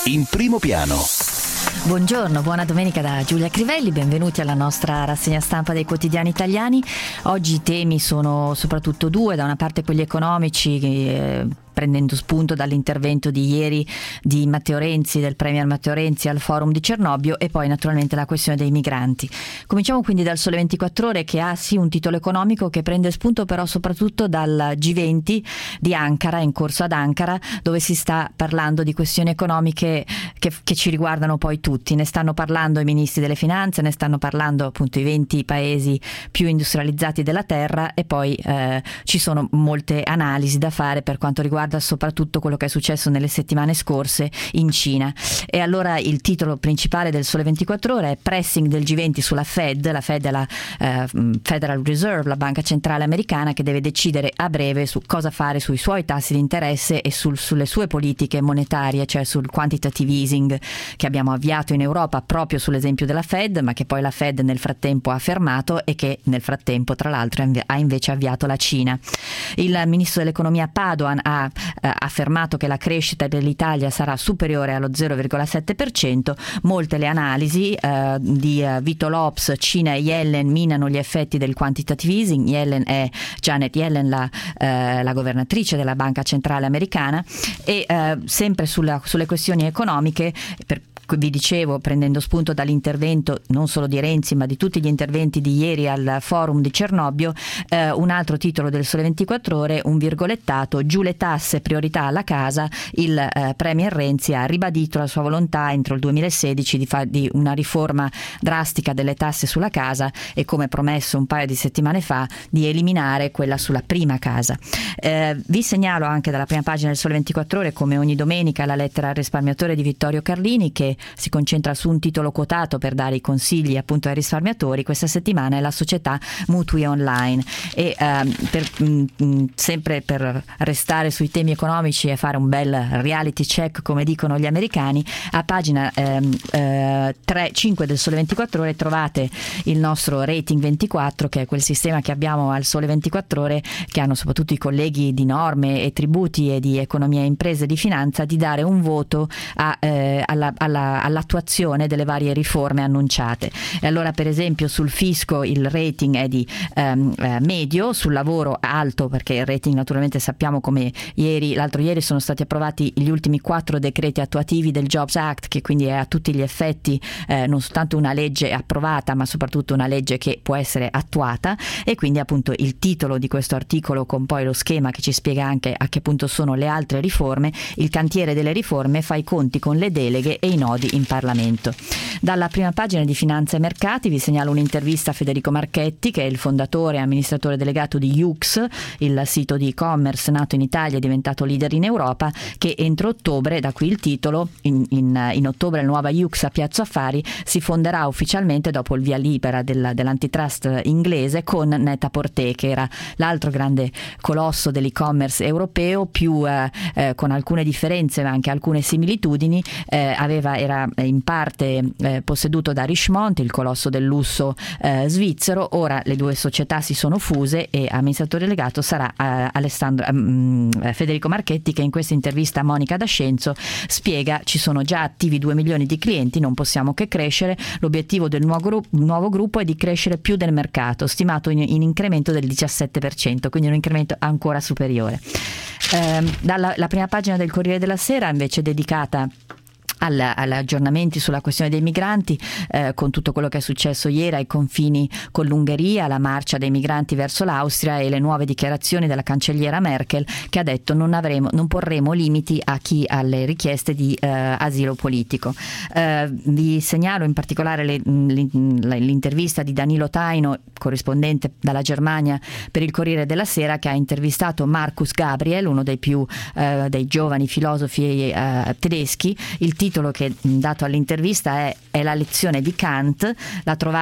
In primo piano. Buongiorno, buona domenica da Giulia Crivelli, benvenuti alla nostra rassegna stampa dei quotidiani italiani. Oggi i temi sono soprattutto due: da una parte quelli economici, prendendo spunto dall'intervento di ieri di Matteo Renzi, del premier Matteo Renzi al forum di Cernobbio, e poi naturalmente la questione dei migranti. Cominciamo quindi dal Sole 24 Ore, che ha sì un titolo economico che prende spunto però soprattutto dal G20 di Ankara, in corso ad Ankara, dove si sta parlando di questioni economiche che ci riguardano poi tutti. Ne stanno parlando i ministri delle finanze, ne stanno parlando appunto i 20 paesi più industrializzati della terra, e poi ci sono molte analisi da fare per quanto riguarda soprattutto quello che è successo nelle settimane scorse in Cina. E allora il titolo principale del Sole 24 Ore è pressing del G20 sulla Fed. La Fed è la Federal Reserve, la banca centrale americana, che deve decidere a breve su cosa fare sui suoi tassi di interesse e sulle sue politiche monetarie, cioè sul quantitative easing che abbiamo avviato in Europa proprio sull'esempio della Fed, ma che poi la Fed nel frattempo ha fermato e che nel frattempo tra l'altro ha invece avviato la Cina. Il ministro dell'economia Padoan ha affermato che la crescita dell'Italia sarà superiore allo 0,7%. Molte le analisi di Vito Lopes, Cina e Yellen minano gli effetti del quantitative easing. Yellen è Janet Yellen, la governatrice della banca centrale americana, e sempre sulle questioni economiche, vi dicevo, prendendo spunto dall'intervento non solo di Renzi ma di tutti gli interventi di ieri al forum di Cernobbio, un altro titolo del Sole 24 Ore, un virgolettato: giù le tasse, priorità alla casa. Il premier Renzi ha ribadito la sua volontà entro il 2016 di una riforma drastica delle tasse sulla casa e, come promesso un paio di settimane fa, di eliminare quella sulla prima casa. Vi segnalo anche dalla prima pagina del Sole 24 Ore, come ogni domenica, la lettera al risparmiatore di Vittorio Carlini, che si concentra su un titolo quotato per dare i consigli appunto ai risparmiatori. Questa settimana è la società Mutui Online, e sempre per restare sui temi economici e fare un bel reality check, come dicono gli americani, a pagina 3-5 del Sole 24 Ore trovate il nostro Rating 24, che è quel sistema che abbiamo al Sole 24 Ore, che hanno soprattutto i colleghi di norme e tributi e di economia e imprese e di finanza, di dare un voto all'attuazione delle varie riforme annunciate. E allora, per esempio, sul fisco il rating è di medio, sul lavoro alto, perché il rating naturalmente sappiamo come l'altro ieri sono stati approvati gli ultimi 4 decreti attuativi del Jobs Act, che quindi è a tutti gli effetti non soltanto una legge approvata ma soprattutto una legge che può essere attuata, e quindi appunto il titolo di questo articolo, con poi lo schema che ci spiega anche a che punto sono le altre riforme: il cantiere delle riforme fa i conti con le deleghe e i nodi in Parlamento. Dalla prima pagina di Finanza e Mercati vi segnalo un'intervista a Federico Marchetti, che è il fondatore e amministratore delegato di Yoox, il sito di e-commerce nato in Italia e diventato leader in Europa, che entro ottobre, da qui il titolo, in ottobre la nuova Yoox a Piazza Affari si fonderà ufficialmente dopo il via libera dell'antitrust inglese con Net-a-Porter, che era l'altro grande colosso dell'e-commerce europeo, più con alcune differenze ma anche alcune similitudini. Era in parte posseduto da Richemont, il colosso del lusso svizzero. Ora le due società si sono fuse e amministratore delegato sarà Federico Marchetti, che in questa intervista a Monica D'Ascenzo spiega: ci sono già attivi 2 milioni di clienti, non possiamo che crescere. L'obiettivo del nuovo gruppo è di crescere più del mercato, stimato in incremento del 17%, quindi un incremento ancora superiore. La prima pagina del Corriere della Sera invece è dedicata agli aggiornamenti sulla questione dei migranti, con tutto quello che è successo ieri ai confini con l'Ungheria, la marcia dei migranti verso l'Austria e le nuove dichiarazioni della cancelliera Merkel, che ha detto non porremo limiti a chi ha le richieste di asilo politico. Vi segnalo in particolare l'intervista di Danilo Taino, corrispondente dalla Germania per il Corriere della Sera, che ha intervistato Marcus Gabriel, uno dei giovani filosofi tedeschi. Il titolo che dato all'intervista è La lezione di Kant. La trovate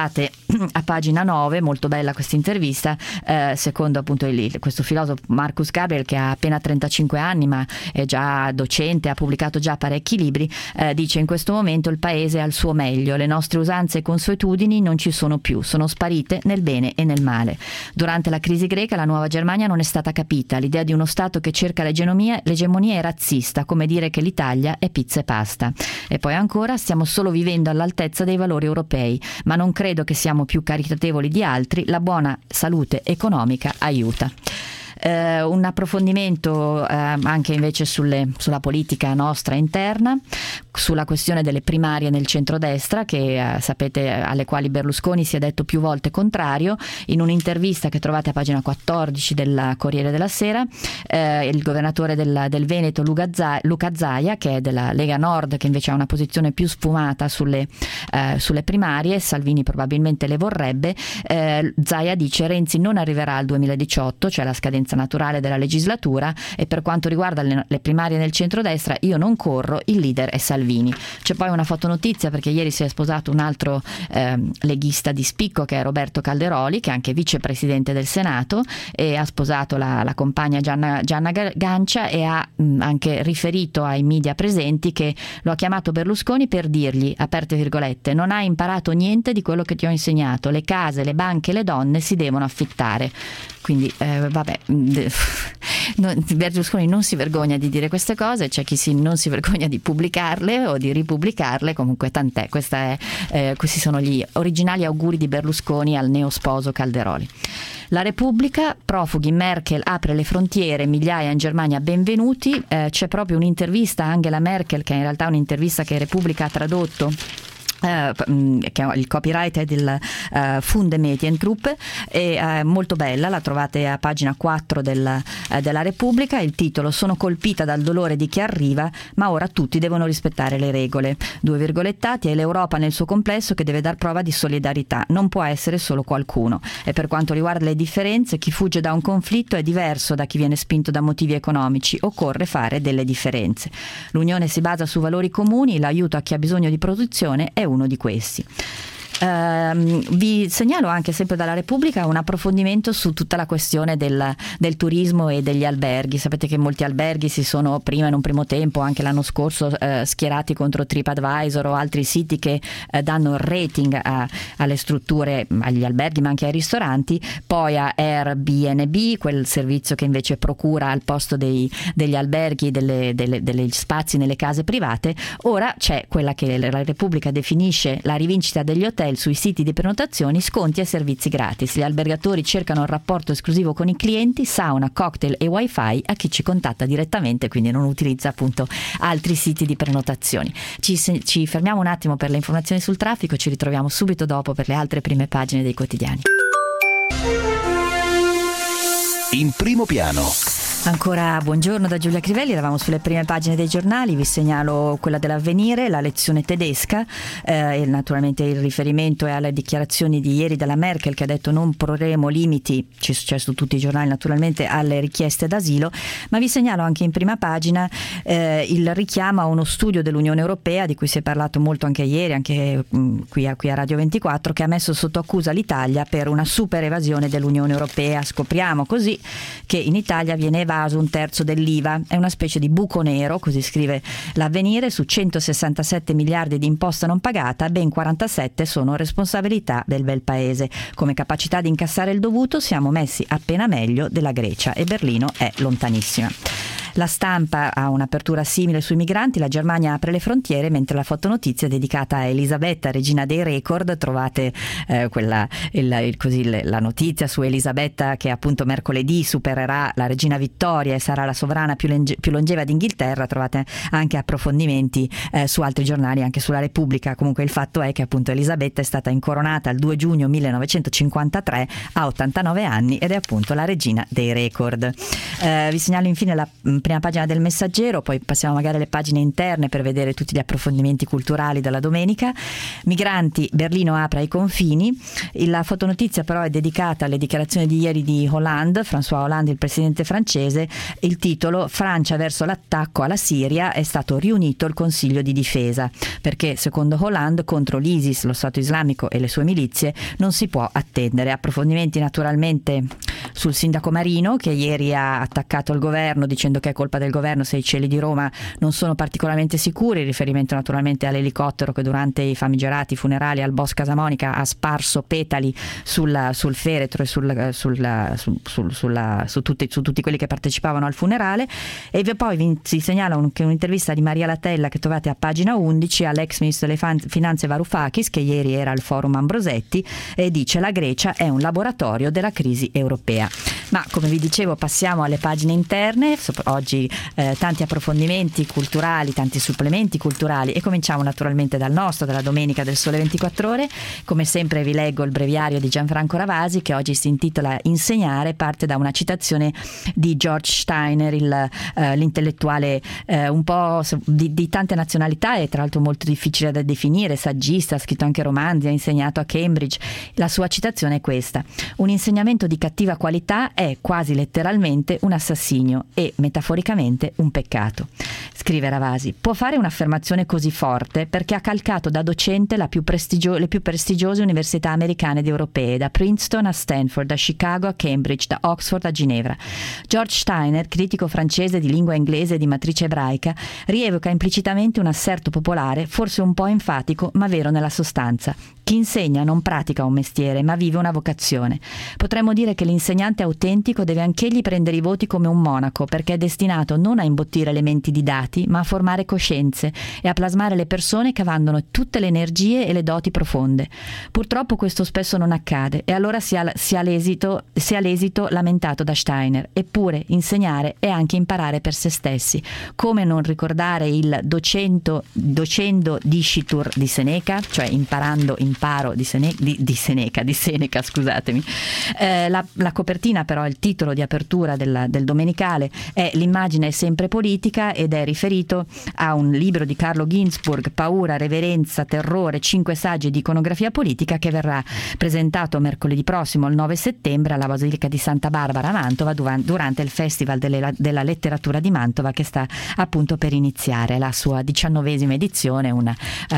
a pagina 9, molto bella questa intervista, secondo appunto questo filosofo Marcus Gabriel, che ha appena 35 anni ma è già docente, ha pubblicato già parecchi libri, dice: in questo momento il paese è al suo meglio, le nostre usanze e consuetudini non ci sono più, sono sparite nel bene e nel male. Durante la crisi greca la nuova Germania non è stata capita, l'idea di uno Stato che cerca l'egemonia è razzista, come dire che l'Italia è pizza e pasta. E poi ancora: stiamo solo vivendo all'altezza dei valori europei, ma non credo che siamo più caritatevoli di altri, la buona salute economica aiuta. Un approfondimento anche invece sulla politica nostra interna, sulla questione delle primarie nel centrodestra, che sapete alle quali Berlusconi si è detto più volte contrario. In un'intervista che trovate a pagina 14 del Corriere della Sera, il governatore del Veneto Luca Zaia, che è della Lega Nord, che invece ha una posizione più sfumata sulle primarie, Salvini probabilmente le vorrebbe, Zaia dice: Renzi non arriverà al 2018, cioè la scadenza naturale della legislatura, e per quanto riguarda le primarie nel centrodestra io non corro, il leader è Salvini. C'è poi una fotonotizia perché ieri si è sposato un altro leghista di spicco, che è Roberto Calderoli, che è anche vicepresidente del Senato, e ha sposato la compagna Gianna Gancia, e ha anche riferito ai media presenti che lo ha chiamato Berlusconi per dirgli, aperte virgolette: non hai imparato niente di quello che ti ho insegnato, le case, le banche, le donne si devono affittare. Quindi Berlusconi non si vergogna di dire queste cose, c'è chi non si vergogna di pubblicarle o di ripubblicarle, comunque tant'è. Questi sono gli originali auguri di Berlusconi al neosposo Calderoli. La Repubblica: profughi, Merkel apre le frontiere, migliaia in Germania benvenuti. C'è proprio un'intervista a Angela Merkel, che è in realtà un'intervista che Repubblica ha tradotto, che il copyright è del Funde Mediengruppe, è molto bella, la trovate a pagina 4 della Repubblica. Il titolo: sono colpita dal dolore di chi arriva, ma ora tutti devono rispettare le regole. Due virgolettati: è l'Europa nel suo complesso che deve dar prova di solidarietà, non può essere solo qualcuno. E per quanto riguarda le differenze, chi fugge da un conflitto è diverso da chi viene spinto da motivi economici, occorre fare delle differenze. L'unione si basa su valori comuni, l'aiuto a chi ha bisogno di protezione è uno di questi. Vi segnalo anche sempre dalla Repubblica un approfondimento su tutta la questione del turismo e degli alberghi. Sapete che molti alberghi si sono prima, in un primo tempo, anche l'anno scorso, schierati contro TripAdvisor o altri siti che danno rating alle strutture, agli alberghi ma anche ai ristoranti, poi a Airbnb, quel servizio che invece procura al posto degli alberghi degli spazi nelle case private. Ora c'è quella che la Repubblica definisce la rivincita degli hotel sui siti di prenotazioni, sconti e servizi gratis. Gli albergatori cercano un rapporto esclusivo con i clienti, sauna, cocktail e wifi a chi ci contatta direttamente, quindi non utilizza appunto altri siti di prenotazioni. Ci fermiamo un attimo per le informazioni sul traffico, ci ritroviamo subito dopo per le altre prime pagine dei quotidiani. In primo piano. Ancora buongiorno da Giulia Crivelli, eravamo sulle prime pagine dei giornali, vi segnalo quella dell'Avvenire, la lezione tedesca, e naturalmente il riferimento è alle dichiarazioni di ieri della Merkel, che ha detto non porremo limiti, c'è su tutti i giornali naturalmente, alle richieste d'asilo, ma vi segnalo anche in prima pagina il richiamo a uno studio dell'Unione Europea di cui si è parlato molto anche ieri, anche qui a Radio 24, che ha messo sotto accusa l'Italia per una super evasione dell'Unione Europea. Scopriamo così che in Italia viene evaso un terzo dell'IVA, è una specie di buco nero, così scrive l'Avvenire. Su 167 miliardi di imposta non pagata, ben 47 sono responsabilità del bel paese. Come capacità di incassare il dovuto siamo messi appena meglio della Grecia e Berlino è lontanissima. La Stampa ha un'apertura simile sui migranti, la Germania apre le frontiere, mentre la fotonotizia è dedicata a Elisabetta, regina dei record. Trovate la notizia su Elisabetta, che appunto mercoledì supererà la regina Vittoria e sarà la sovrana più longeva d'Inghilterra. Trovate anche approfondimenti su altri giornali, anche sulla Repubblica. Comunque il fatto è che appunto Elisabetta è stata incoronata il 2 giugno 1953 a 89 anni ed è appunto la regina dei record. Vi segnalo infine la prima pagina del Messaggero, poi passiamo magari alle pagine interne per vedere tutti gli approfondimenti culturali della domenica. Migranti, Berlino apre ai confini. La fotonotizia però è dedicata alle dichiarazioni di ieri di Hollande, François Hollande, il presidente francese. Il titolo: Francia verso l'attacco alla Siria, è stato riunito il Consiglio di difesa, perché secondo Hollande contro l'ISIS, lo Stato islamico e le sue milizie non si può attendere. Approfondimenti naturalmente sul sindaco Marino, che ieri ha attaccato il governo dicendo che è colpa del governo se i cieli di Roma non sono particolarmente sicuri, riferimento naturalmente all'elicottero che durante i famigerati funerali al Bosch Casamonica ha sparso petali sul feretro e su tutti quelli che partecipavano al funerale. E poi si segnala un'intervista di Maria Latella che trovate a pagina 11 all'ex ministro delle Finanze Varoufakis, che ieri era al forum Ambrosetti, e dice: la Grecia è un laboratorio della crisi europea. Ma come vi dicevo, passiamo alle pagine interne. Oggi tanti approfondimenti culturali, tanti supplementi culturali, e cominciamo naturalmente dalla domenica del Sole 24 Ore. Come sempre vi leggo il breviario di Gianfranco Ravasi, che oggi si intitola Insegnare, parte da una citazione di George Steiner, l'intellettuale un po' di tante nazionalità e tra l'altro molto difficile da definire, saggista, ha scritto anche romanzi, ha insegnato a Cambridge. La sua citazione è questa: un insegnamento di cattiva qualità è quasi letteralmente un assassinio e metaforicamente un peccato. Scrive Ravasi: può fare un'affermazione così forte perché ha calcato da docente le più prestigiose università americane ed europee, da Princeton a Stanford, da Chicago a Cambridge, da Oxford a Ginevra. George Steiner, critico francese di lingua inglese di matrice ebraica, rievoca implicitamente un asserto popolare, forse un po' enfatico, ma vero nella sostanza. Chi insegna non pratica un mestiere, ma vive una vocazione. Potremmo dire che l'insegnante autentico deve anch'egli prendere i voti come un monaco, perché è destinato non a imbottire elementi di dati, ma a formare coscienze e a plasmare le persone cavandone tutte le energie e le doti profonde. Purtroppo questo spesso non accade, e allora si ha l'esito lamentato da Steiner. Eppure insegnare è anche imparare per se stessi. Come non ricordare il docendo dicitur di Seneca, cioè imparando imparo di Seneca, scusatemi. La copertina, però, il titolo di apertura del domenicale è L'immagine è sempre politica, ed è riferito a un libro di Carlo Ginzburg, Paura, reverenza, terrore, 5 saggi di iconografia politica, che verrà presentato mercoledì prossimo, il 9 settembre, alla Basilica di Santa Barbara a Mantova durante il Festival della Letteratura di Mantova, che sta appunto per iniziare la sua 19ª edizione, un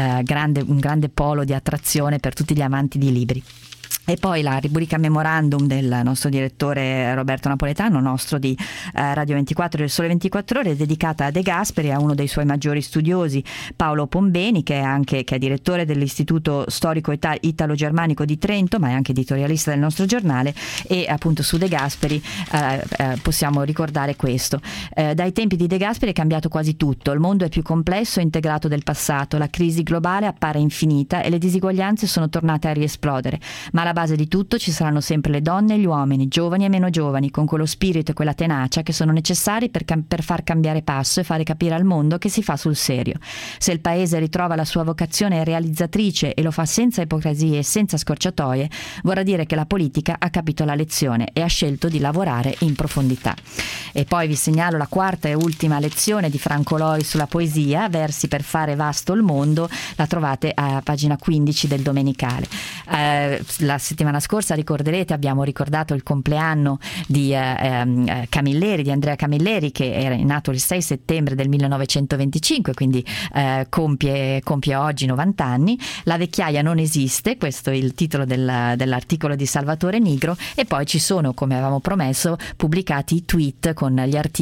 grande polo di attrazione per tutti gli amanti di libri. E poi la rubrica Memorandum del nostro direttore Roberto Napoletano, nostro di Radio 24 del Sole 24 Ore, dedicata a De Gasperi, a uno dei suoi maggiori studiosi, Paolo Pombeni, che è direttore dell'Istituto Storico Italo-Germanico di Trento, ma è anche editorialista del nostro giornale. E appunto su De Gasperi possiamo ricordare questo: dai tempi di De Gasperi è cambiato quasi tutto, il mondo è più complesso e integrato del passato, la crisi globale appare infinita e le disuguaglianze sono tornate a riesplodere, ma alla base di tutto ci saranno sempre le donne e gli uomini, giovani e meno giovani, con quello spirito e quella tenacia che sono necessari per far cambiare passo e fare capire al mondo che si fa sul serio. Se il paese ritrova la sua vocazione realizzatrice e lo fa senza ipocrisie e senza scorciatoie, vorrà dire che la politica ha capito la lezione e ha scelto di lavorare in profondità. E poi vi segnalo la quarta e ultima lezione di Franco Loi sulla poesia, Versi per fare vasto il mondo. La trovate a pagina 15 del domenicale. La settimana scorsa, ricorderete, abbiamo ricordato il compleanno di Camilleri, di Andrea Camilleri, che era nato il 6 settembre del 1925, quindi compie oggi 90 anni. La vecchiaia non esiste, questo è il titolo dell'articolo di Salvatore Nigro. E poi ci sono, come avevamo promesso, pubblicati i tweet con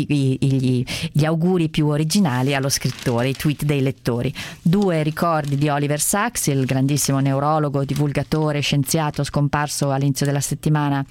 gli auguri più originali allo scrittore, i tweet dei lettori. 2 ricordi di Oliver Sacks, il grandissimo neurologo, divulgatore, scienziato scomparso all'inizio della settimana,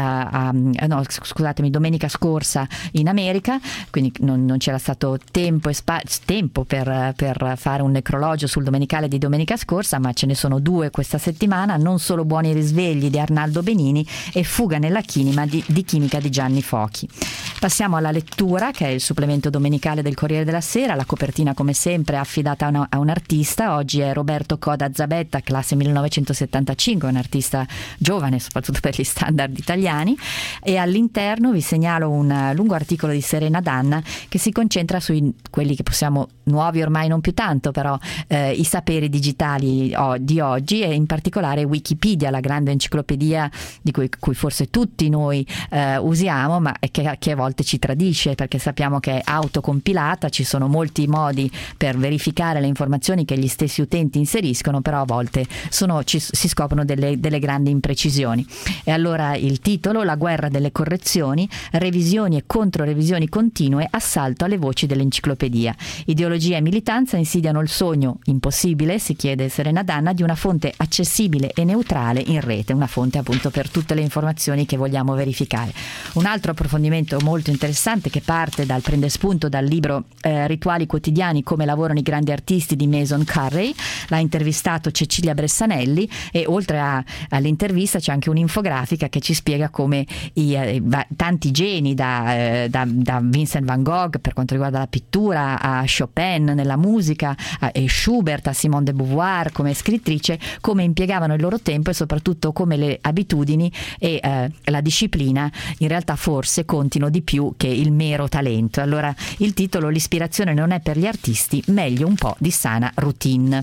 domenica scorsa in America, quindi non c'era stato tempo per fare un necrologio sul domenicale di domenica scorsa, ma ce ne sono 2 questa settimana: Non solo buoni risvegli di Arnaldo Benini e Fuga nella chimica di Gianni Fochi. Passiamo alla lettura, che è il supplemento domenicale del Corriere della Sera. La copertina, come sempre, è affidata a un artista. Oggi è Roberto Coda Zabetta, classe 1975, un artista giovane, soprattutto per gli standard italiani, e all'interno vi segnalo un lungo articolo di Serena Danna che si concentra sui quelli che possiamo, nuovi ormai non più tanto, però i saperi digitali di oggi, e in particolare Wikipedia, la grande enciclopedia di cui forse tutti noi usiamo, ma che a volte ci tradisce, perché sappiamo che è autocompilata, ci sono molti modi per verificare le informazioni che gli stessi utenti inseriscono, però a volte si scoprono delle grandi imprecisioni. E allora il titolo: La guerra delle correzioni, revisioni e controrevisioni continue, assalto alle voci dell'enciclopedia. Ideologia e militanza insidiano il sogno impossibile, si chiede Serena Danna, di una fonte accessibile e neutrale in rete, una fonte appunto per tutte le informazioni che vogliamo verificare. Un altro approfondimento molto interessante che prende spunto dal libro Rituali quotidiani, come lavorano i grandi artisti di Mason Currey. L'ha intervistato Cecilia Bressanelli, e oltre all'intervista c'è anche un'infografica che ci spiega come tanti geni, da Vincent van Gogh per quanto riguarda la pittura, a Chopin nella musica, e Schubert, a Simone de Beauvoir come scrittrice, come impiegavano il loro tempo, e soprattutto come le abitudini e la disciplina in realtà forse contino di più che il mero talento. Allora il titolo: L'ispirazione non è per gli artisti, meglio un po' di sana routine.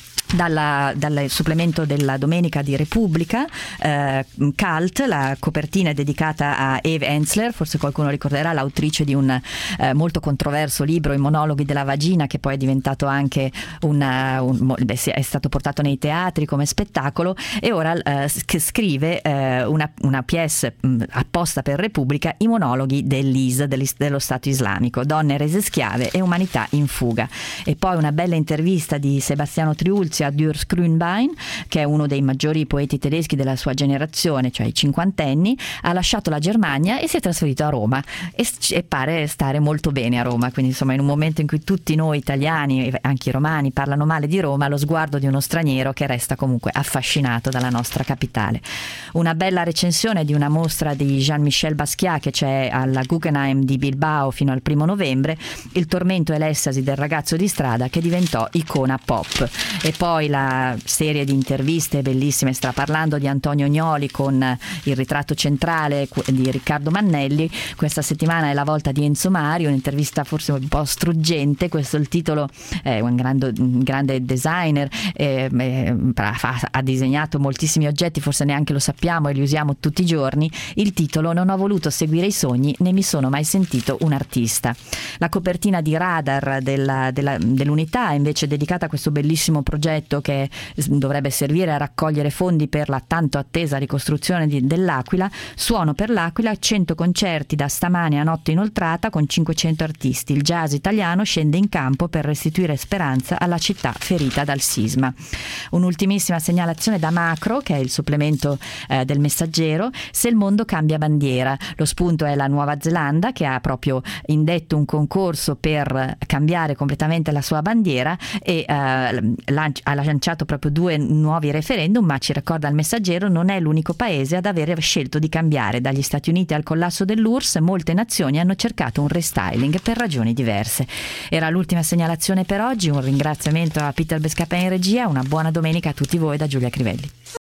Dal supplemento della domenica di Repubblica, Cult, la copertina è dedicata a Eve Ensler, forse qualcuno ricorderà, l'autrice di un molto controverso libro, I monologhi della vagina, che poi è diventato anche è stato portato nei teatri come spettacolo, e ora scrive una pièce apposta per Repubblica, I monologhi dell'IS, dello Stato islamico, donne rese schiave e umanità in fuga. E poi una bella intervista di Sebastiano Triulzi a Durs Grünbein, che è uno dei maggiori poeti tedeschi della sua generazione, cioè i cinquantenni. Ha lasciato la Germania e si è trasferito a Roma, e pare stare molto bene a Roma, quindi insomma in un momento in cui tutti noi italiani e anche i romani parlano male di Roma, lo sguardo di uno straniero che resta comunque affascinato dalla nostra capitale. Una bella recensione di una mostra di Jean-Michel Basquiat che c'è alla Guggenheim di Bilbao fino al 1 novembre, Il tormento e l'estasi del ragazzo di strada che diventò icona pop. E poi la serie di interviste bellissime, straparlando, di Antonio Gnoli con il ritratto centrale di Riccardo Mannelli. Questa settimana è la volta di Enzo Mari, un'intervista forse un po' struggente. Questo è il titolo, è un grande designer, ha disegnato moltissimi oggetti, forse neanche lo sappiamo e li usiamo tutti i giorni. Il titolo: Non ho voluto seguire i sogni, né mi sono mai sentito un artista. La copertina di Radar dell'Unità è invece dedicata a questo bellissimo progetto che dovrebbe servire a raccogliere fondi per la tanto attesa ricostruzione dell'Aquila. Suono per l'Aquila, 100 concerti da stamane a notte inoltrata con 500 artisti. Il jazz italiano scende in campo per restituire speranza alla città ferita dal sisma. Un'ultimissima segnalazione da Macro, che è il supplemento del Messaggero: Se il mondo cambia bandiera. Lo spunto è la Nuova Zelanda, che ha proprio indetto un concorso per cambiare completamente la sua bandiera, e ha lanciato proprio 2 nuovi referendum, ma ci ricorda il Messaggero, non è l'unico paese ad aver scelto di cambiare. Dagli Stati Uniti al collasso dell'URSS, molte nazioni hanno cercato un restyling per ragioni diverse. Era l'ultima segnalazione per oggi, un ringraziamento a Peter Bescapè in regia, una buona domenica a tutti voi da Giulia Crivelli.